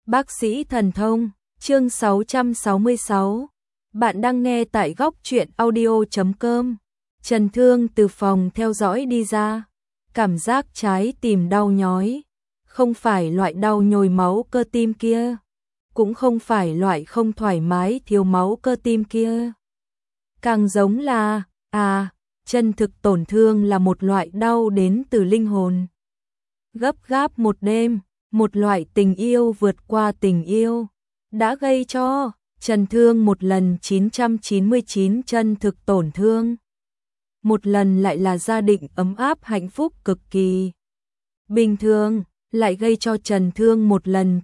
Bác sĩ thần thông, chương 666. Bạn đang nghe tại góc truyện audio.com. Trần Thương từ phòng theo dõi đi ra. Cảm giác trái tim đau nhói. Không phải loại đau nhồi máu cơ tim kia. Cũng không phải loại không thoải mái thiếu máu cơ tim kia. Càng giống là, chân thực tổn thương là một loại đau đến từ linh hồn. Gấp gáp một đêm. Một loại tình yêu vượt qua tình yêu, đã gây cho Trần Thương một lần 999 chân thực tổn thương. Một lần lại là gia đình ấm áp hạnh phúc cực kỳ bình thường, lại gây cho Trần Thương một lần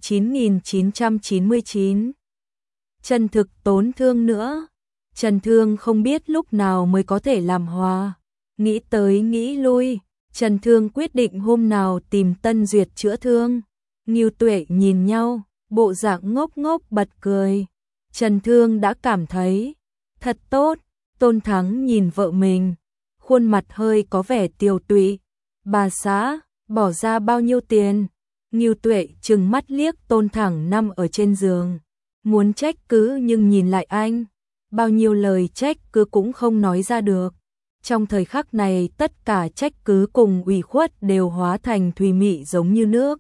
9999 chân thực tổn thương nữa. Trần Thương không biết lúc nào mới có thể làm hòa, nghĩ tới nghĩ lui, Trần Thương quyết định hôm nào tìm Tân Duyệt chữa thương. Ngưu Tuệ nhìn nhau, bộ dạng ngốc ngốc bật cười. Trần Thương đã cảm thấy thật tốt. Tôn Thắng nhìn vợ mình, khuôn mặt hơi có vẻ tiều tụy. Bà xã, bỏ ra bao nhiêu tiền? Ngưu Tuệ trừng mắt liếc Tôn Thắng nằm ở trên giường, muốn trách cứ nhưng nhìn lại anh, bao nhiêu lời trách cứ cũng không nói ra được. Trong thời khắc này tất cả trách cứ cùng ủy khuất đều hóa thành thùy mị giống như nước.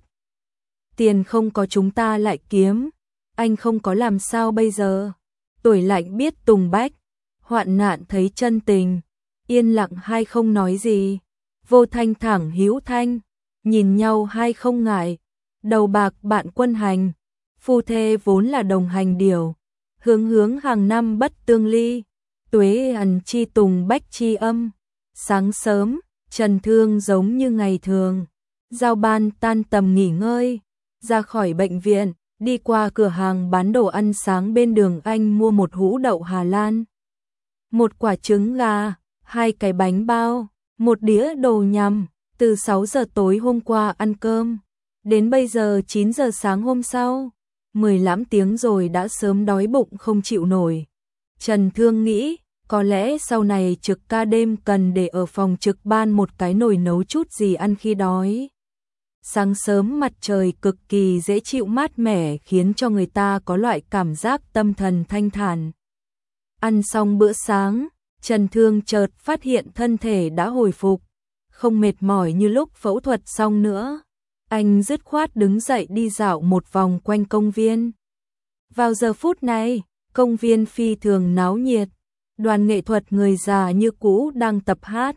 Tiền không có chúng ta lại kiếm, anh không có làm sao bây giờ? Tuổi lạnh biết tùng bách, hoạn nạn thấy chân tình, yên lặng hai không nói gì. Vô Thanh thẳng hữu thanh, nhìn nhau hai không ngại, đầu bạc bạn quân hành, phu thê vốn là đồng hành điều, hướng hàng năm bất tương ly, tuế ẩn chi tùng bách chi âm. Sáng sớm, Trần Thương giống như ngày thường, giao ban tan tầm nghỉ ngơi. Ra khỏi bệnh viện, đi qua cửa hàng bán đồ ăn sáng bên đường anh mua một hũ đậu Hà Lan, một quả trứng gà, 2 cái bánh bao, một đĩa đồ nhằm. Từ 6 giờ tối hôm qua ăn cơm, đến bây giờ 9 giờ sáng hôm sau, 15 tiếng rồi đã sớm đói bụng không chịu nổi. Trần Thương nghĩ, có lẽ sau này trực ca đêm cần để ở phòng trực ban một cái nồi nấu chút gì ăn khi đói. Sáng sớm mặt trời cực kỳ dễ chịu mát mẻ khiến cho người ta có loại cảm giác tâm thần thanh thản. Ăn xong bữa sáng, Trần Thương chợt phát hiện thân thể đã hồi phục, không mệt mỏi như lúc phẫu thuật xong nữa. Anh dứt khoát đứng dậy đi dạo một vòng quanh công viên. Vào giờ phút này, công viên phi thường náo nhiệt, đoàn nghệ thuật người già như cũ đang tập hát.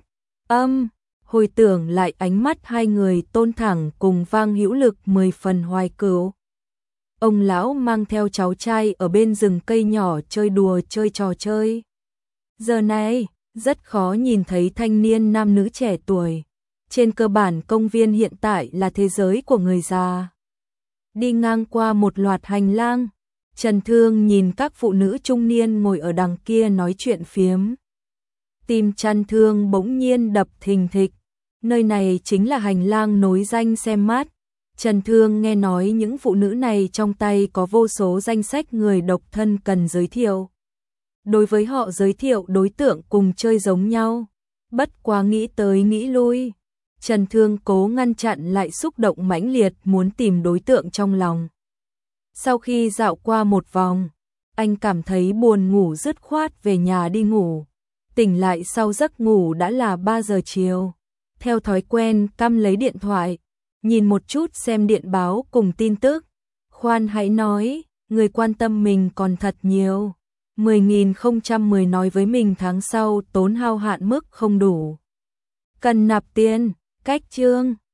Hồi tưởng lại ánh mắt hai người Tôn Thẳng cùng Vang Hữu Lực 10 phần hoài cửu. Ông lão mang theo cháu trai ở bên rừng cây nhỏ chơi đùa chơi trò chơi. Giờ này, rất khó nhìn thấy thanh niên nam nữ trẻ tuổi. Trên cơ bản công viên hiện tại là thế giới của người già. Đi ngang qua một loạt hành lang, Trần Thương nhìn các phụ nữ trung niên ngồi ở đằng kia nói chuyện phiếm. Tim Trần Thương bỗng nhiên đập thình thịch. Nơi này chính là hành lang nối danh xem mát. Trần Thương nghe nói những phụ nữ này trong tay có vô số danh sách người độc thân cần giới thiệu. Đối với họ giới thiệu đối tượng cùng chơi giống nhau. Bất quá nghĩ tới nghĩ lui, Trần Thương cố ngăn chặn lại xúc động mãnh liệt muốn tìm đối tượng trong lòng. Sau khi dạo qua một vòng, anh cảm thấy buồn ngủ dứt khoát về nhà đi ngủ. Tỉnh lại sau giấc ngủ đã là 3 giờ chiều. Theo thói quen căm lấy điện thoại, nhìn một chút xem điện báo cùng tin tức. Khoan hãy nói, người quan tâm mình còn thật nhiều. 10.010 nói với mình tháng sau tốn hao hạn mức không đủ, cần nạp tiền. Cách chương